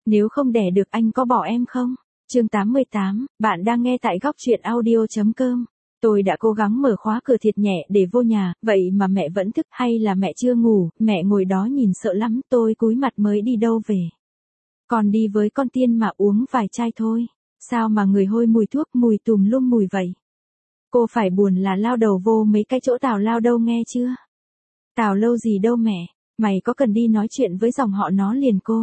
Nếu không đẻ được anh có bỏ em không? Chương 88, bạn đang nghe tại góc truyện audio.com. Tôi đã cố gắng mở khóa cửa thiệt nhẹ để vô nhà, vậy mà mẹ vẫn thức, hay là mẹ chưa ngủ, mẹ ngồi đó nhìn sợ lắm, tôi cúi mặt mới đi đâu về. Còn đi với con Tiên mà uống vài chai thôi. Sao mà người hôi mùi thuốc, mùi tùm lum mùi vậy? Cô phải buồn là lao đầu vô mấy cái chỗ tào lao đâu nghe chưa? Tào lâu gì đâu mẹ, mày có cần đi nói chuyện với dòng họ nó liền cô.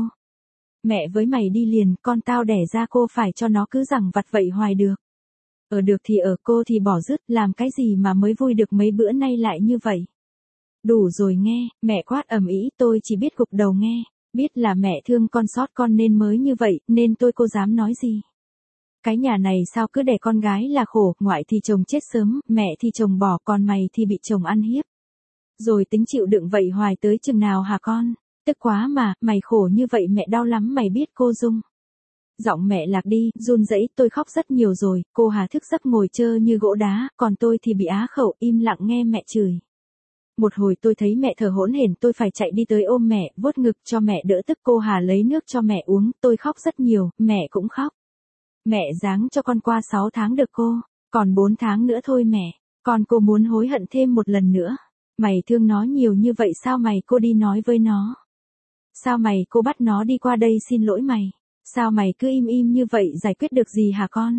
Mẹ với mày đi liền, con tao đẻ ra cô phải cho nó cứ rằng vặt vậy hoài được. Ở được thì ở, cô thì bỏ dứt, làm cái gì mà mới vui được mấy bữa nay lại như vậy. Đủ rồi nghe, mẹ quát ầm ĩ, tôi chỉ biết gục đầu nghe, biết là mẹ thương con xót con nên mới như vậy, nên tôi cô dám nói gì. Cái nhà này sao cứ đẻ con gái là khổ, ngoại thì chồng chết sớm, mẹ thì chồng bỏ, còn mày thì bị chồng ăn hiếp. Rồi tính chịu đựng vậy hoài tới chừng nào hả con? Tức quá mà, mày khổ như vậy mẹ đau lắm mày biết cô Dung. Giọng mẹ lạc đi, run rẩy, tôi khóc rất nhiều rồi, cô Hà thức giấc ngồi trơ như gỗ đá, còn tôi thì bị á khẩu, im lặng nghe mẹ chửi. Một hồi tôi thấy mẹ thở hổn hển, tôi phải chạy đi tới ôm mẹ, vuốt ngực cho mẹ đỡ tức. Cô Hà lấy nước cho mẹ uống, tôi khóc rất nhiều, mẹ cũng khóc. Mẹ giáng cho con qua 6 tháng được cô, còn 4 tháng nữa thôi mẹ, còn cô muốn hối hận thêm một lần nữa. Mày thương nó nhiều như vậy sao mày cô đi nói với nó? Sao mày cô bắt nó đi qua đây xin lỗi mày? Sao mày cứ im im như vậy giải quyết được gì hả con?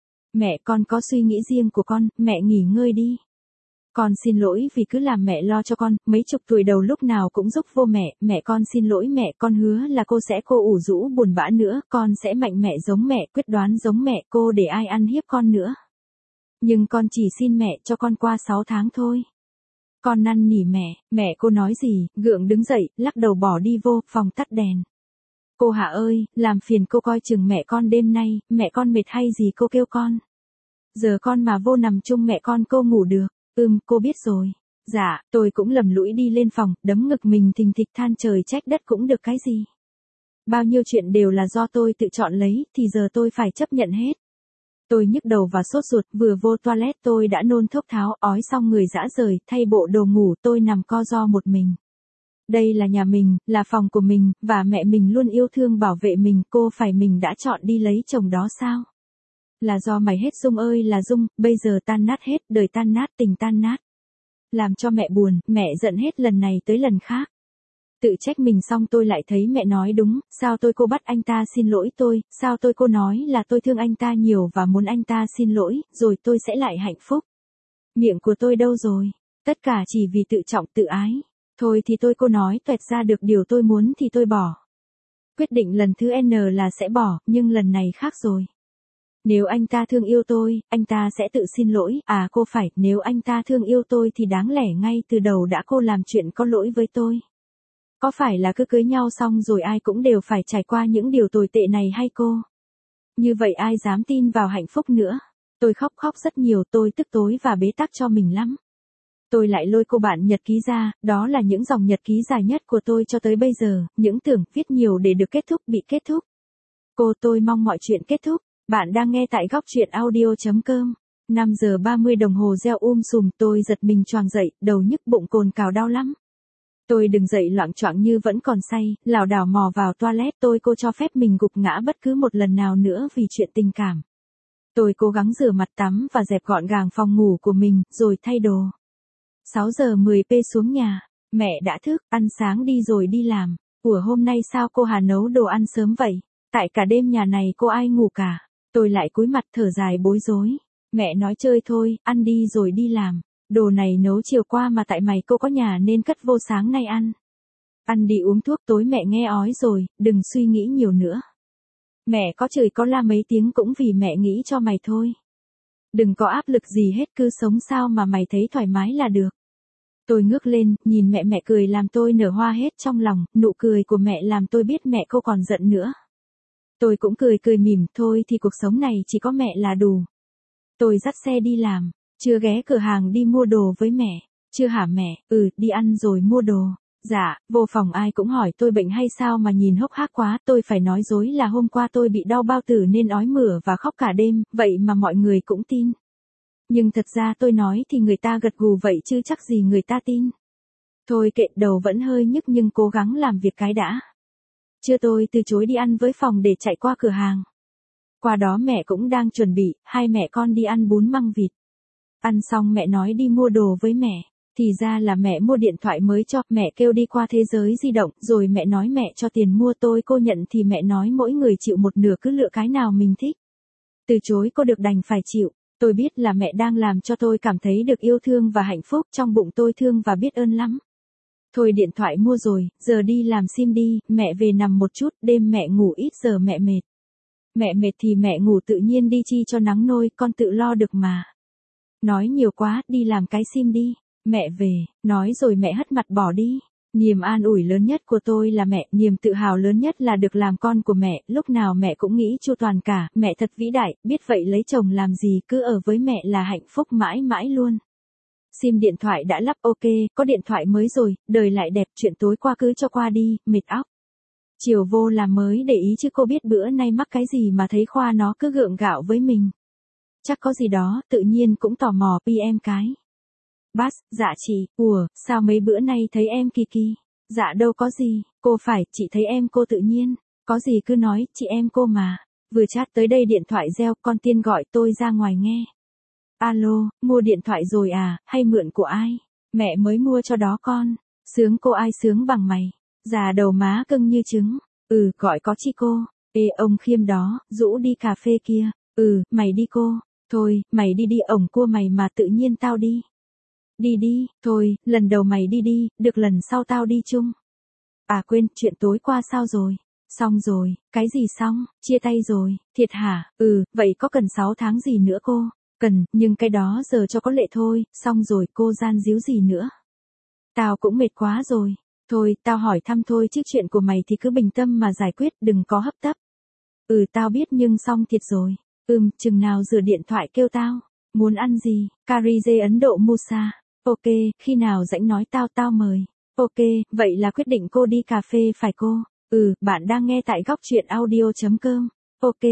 Mẹ con có suy nghĩ riêng của con, mẹ nghỉ ngơi đi. Con xin lỗi vì cứ làm mẹ lo cho con, mấy chục tuổi đầu lúc nào cũng giúp vô mẹ con xin lỗi mẹ, con hứa là cô sẽ cô ủ rũ buồn bã nữa, con sẽ mạnh mẽ giống mẹ, quyết đoán giống mẹ, cô để ai ăn hiếp con nữa. Nhưng con chỉ xin mẹ cho con qua 6 tháng thôi. Con năn nỉ mẹ cô nói gì, gượng đứng dậy, lắc đầu bỏ đi vô, phòng tắt đèn. Cô Hạ ơi, làm phiền cô coi chừng mẹ con đêm nay, mẹ con mệt hay gì cô kêu con. Giờ con mà vô nằm chung mẹ con cô ngủ được, cô biết rồi. Dạ, tôi cũng lầm lũi đi lên phòng, đấm ngực mình thình thịch than trời trách đất cũng được cái gì. Bao nhiêu chuyện đều là do tôi tự chọn lấy, thì giờ tôi phải chấp nhận hết. Tôi nhức đầu và sốt ruột, vừa vô toilet tôi đã nôn thốc tháo, ói xong người rã rời, thay bộ đồ ngủ tôi nằm co ro một mình. Đây là nhà mình, là phòng của mình, và mẹ mình luôn yêu thương bảo vệ mình, cô phải mình đã chọn đi lấy chồng đó sao? Là do mày hết Dung ơi là Dung, bây giờ tan nát hết, đời tan nát, tình tan nát. Làm cho mẹ buồn, mẹ giận hết lần này tới lần khác. Tự trách mình xong tôi lại thấy mẹ nói đúng, sao tôi cô bắt anh ta xin lỗi tôi, sao tôi cô nói là tôi thương anh ta nhiều và muốn anh ta xin lỗi, rồi tôi sẽ lại hạnh phúc. Miệng của tôi đâu rồi? Tất cả chỉ vì tự trọng tự ái. Thôi thì tôi cô nói toẹt ra được điều tôi muốn thì tôi bỏ. Quyết định lần thứ N là sẽ bỏ, nhưng lần này khác rồi. Nếu anh ta thương yêu tôi, anh ta sẽ tự xin lỗi, à cô phải, nếu anh ta thương yêu tôi thì đáng lẽ ngay từ đầu đã cô làm chuyện có lỗi với tôi. Có phải là cứ cưới nhau xong rồi ai cũng đều phải trải qua những điều tồi tệ này hay cô? Như vậy ai dám tin vào hạnh phúc nữa? Tôi khóc rất nhiều, tôi tức tối và bế tắc cho mình lắm. Tôi lại lôi cô bạn nhật ký ra, đó là những dòng nhật ký dài nhất của tôi cho tới bây giờ, những tưởng viết nhiều để được kết thúc bị kết thúc. Cô tôi mong mọi chuyện kết thúc. Bạn đang nghe tại góc truyện audio.com. 5 giờ 30 đồng hồ reo sùm, tôi giật mình choàng dậy, đầu nhức bụng cồn cào đau lắm. Tôi đứng dậy loạng choạng như vẫn còn say, lảo đảo mò vào toilet, tôi cô cho phép mình gục ngã bất cứ một lần nào nữa vì chuyện tình cảm. Tôi cố gắng rửa mặt tắm và dẹp gọn gàng phòng ngủ của mình, rồi thay đồ. 6 giờ 10 p xuống nhà, mẹ đã thức, ăn sáng đi rồi đi làm. Ủa hôm nay sao cô Hà nấu đồ ăn sớm vậy? Tại cả đêm nhà này cô ai ngủ cả. Tôi lại cúi mặt thở dài bối rối. Mẹ nói chơi thôi, ăn đi rồi đi làm. Đồ này nấu chiều qua mà tại mày cô có nhà nên cất vô sáng nay ăn. Ăn đi uống thuốc tối mẹ nghe ói rồi, đừng suy nghĩ nhiều nữa. Mẹ có chửi có la mấy tiếng cũng vì mẹ nghĩ cho mày thôi. Đừng có áp lực gì hết, cứ sống sao mà mày thấy thoải mái là được. Tôi ngước lên, nhìn mẹ cười làm tôi nở hoa hết trong lòng, nụ cười của mẹ làm tôi biết mẹ cô còn giận nữa. Tôi cũng cười mỉm, thôi thì cuộc sống này chỉ có mẹ là đủ. Tôi dắt xe đi làm, chưa ghé cửa hàng đi mua đồ với mẹ. Chưa hả mẹ? Đi ăn rồi mua đồ. Dạ, vô phòng ai cũng hỏi tôi bệnh hay sao mà nhìn hốc hác quá, tôi phải nói dối là hôm qua tôi bị đau bao tử nên ói mửa và khóc cả đêm, vậy mà mọi người cũng tin. Nhưng thật ra tôi nói thì người ta gật gù vậy chứ chắc gì người ta tin. Thôi kệ, đầu vẫn hơi nhức nhưng cố gắng làm việc cái đã. Trưa tôi từ chối đi ăn với phòng để chạy qua cửa hàng. Qua đó mẹ cũng đang chuẩn bị, hai mẹ con đi ăn bún măng vịt. Ăn xong mẹ nói đi mua đồ với mẹ. Thì ra là mẹ mua điện thoại mới cho, mẹ kêu đi qua thế giới di động, rồi mẹ nói mẹ cho tiền mua cô nhận thì mẹ nói mỗi người chịu một nửa cứ lựa cái nào mình thích. Từ chối cô được đành phải chịu, tôi biết là mẹ đang làm cho tôi cảm thấy được yêu thương và hạnh phúc, trong bụng tôi thương và biết ơn lắm. Thôi điện thoại mua rồi, giờ đi làm sim đi, mẹ về nằm một chút, đêm mẹ ngủ ít giờ mẹ mệt. Mẹ mệt thì mẹ ngủ tự nhiên đi chi cho nắng nôi, con tự lo được mà. Nói nhiều quá, đi làm cái sim đi. Mẹ về, nói rồi mẹ hất mặt bỏ đi. Niềm an ủi lớn nhất của tôi là mẹ, niềm tự hào lớn nhất là được làm con của mẹ, lúc nào mẹ cũng nghĩ chu toàn cả, mẹ thật vĩ đại, biết vậy lấy chồng làm gì, cứ ở với mẹ là hạnh phúc mãi mãi luôn. Sim điện thoại đã lắp ok, có điện thoại mới rồi, đời lại đẹp, chuyện tối qua cứ cho qua đi, mệt óc. Chiều vô làm mới để ý chứ cô biết bữa nay mắc cái gì mà thấy Khoa nó cứ gượng gạo với mình. Chắc có gì đó, tự nhiên cũng tò mò PM cái. Bác, dạ chị, sao mấy bữa nay thấy em kỳ kỳ? Dạ đâu có gì, cô phải, chị thấy em cô tự nhiên, có gì cứ nói, chị em cô mà. Vừa chat tới đây điện thoại reo, con Tiên gọi tôi ra ngoài nghe. Alo, mua điện thoại rồi à, hay mượn của ai? Mẹ mới mua cho đó con. Sướng cô ai sướng bằng mày? Già đầu má cưng như trứng. Gọi có chi cô. Ê ông Khiêm đó, rũ đi cà phê kia. Mày đi cô. Thôi, mày đi đi ổng cua mày mà tự nhiên tao đi. Đi đi, thôi, lần đầu mày đi đi, được lần sau tao đi chung. À quên, chuyện tối qua sao rồi? Xong rồi, cái gì xong, chia tay rồi, thiệt hả? Vậy có cần 6 tháng gì nữa cô? Cần, nhưng cái đó giờ cho có lệ thôi, xong rồi cô gian díu gì nữa? Tao cũng mệt quá rồi. Thôi, tao hỏi thăm thôi chứ chuyện của mày thì cứ bình tâm mà giải quyết, đừng có hấp tấp. Tao biết nhưng xong thiệt rồi. Chừng nào rửa điện thoại kêu tao. Muốn ăn gì? Curry dê Ấn Độ Musa. Ok, khi nào rảnh nói tao mời. Ok, vậy là quyết định cô đi cà phê phải cô? Bạn đang nghe tại góc truyện audio.com. Ok,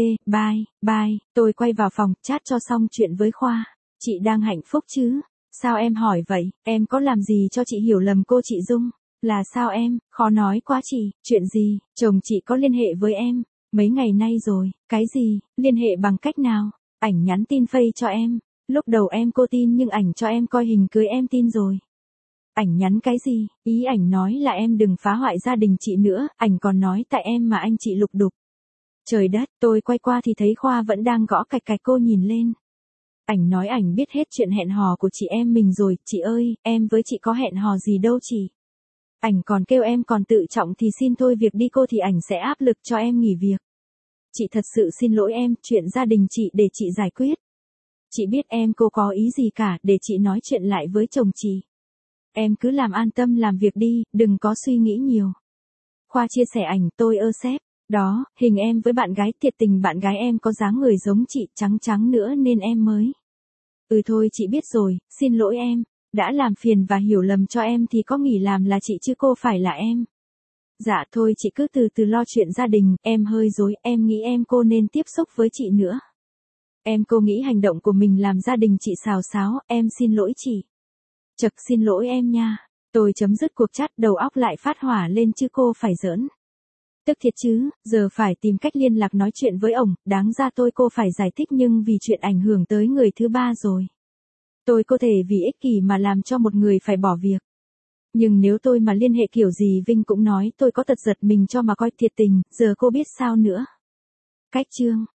bye, tôi quay vào phòng, chat cho xong chuyện với Khoa. Chị đang hạnh phúc chứ? Sao em hỏi vậy, em có làm gì cho chị hiểu lầm cô chị Dung? Là sao em, khó nói quá chị, chuyện gì, chồng chị có liên hệ với em, mấy ngày nay rồi, cái gì, liên hệ bằng cách nào? Ảnh nhắn tin Face cho em, lúc đầu em cô tin nhưng ảnh cho em coi hình cưới em tin rồi. Ảnh nhắn cái gì, ý ảnh nói là em đừng phá hoại gia đình chị nữa, ảnh còn nói tại em mà anh chị lục đục. Trời đất, tôi quay qua thì thấy Khoa vẫn đang gõ cạch cạch, cô nhìn lên. Ảnh nói ảnh biết hết chuyện hẹn hò của chị em mình rồi, chị ơi, em với chị có hẹn hò gì đâu chị. Ảnh còn kêu em còn tự trọng thì xin thôi việc đi cô thì ảnh sẽ áp lực cho em nghỉ việc. Chị thật sự xin lỗi em, chuyện gia đình chị để chị giải quyết. Chị biết em cô có ý gì cả, để chị nói chuyện lại với chồng chị. Em cứ làm an tâm làm việc đi, đừng có suy nghĩ nhiều. Khoa chia sẻ ảnh tôi sếp. Đó, hình em với bạn gái, thiệt tình bạn gái em có dáng người giống chị, trắng trắng nữa nên em mới. Thôi chị biết rồi, xin lỗi em, đã làm phiền và hiểu lầm cho em thì có nghỉ làm là chị chứ cô phải là em. Dạ thôi chị cứ từ từ lo chuyện gia đình, em hơi dối, em nghĩ em cô nên tiếp xúc với chị nữa. Em cô nghĩ hành động của mình làm gia đình chị xào xáo, em xin lỗi chị. Chật xin lỗi em nha. Tôi chấm dứt cuộc chat, đầu óc lại phát hỏa lên chứ cô phải giỡn. Tức thiệt chứ, giờ phải tìm cách liên lạc nói chuyện với ổng, đáng ra cô phải giải thích nhưng vì chuyện ảnh hưởng tới người thứ ba rồi. Tôi có thể vì ích kỷ mà làm cho một người phải bỏ việc. Nhưng nếu tôi mà liên hệ kiểu gì Vinh cũng nói tôi có tật giật mình cho mà coi thiệt tình, giờ cô biết sao nữa. Cách chương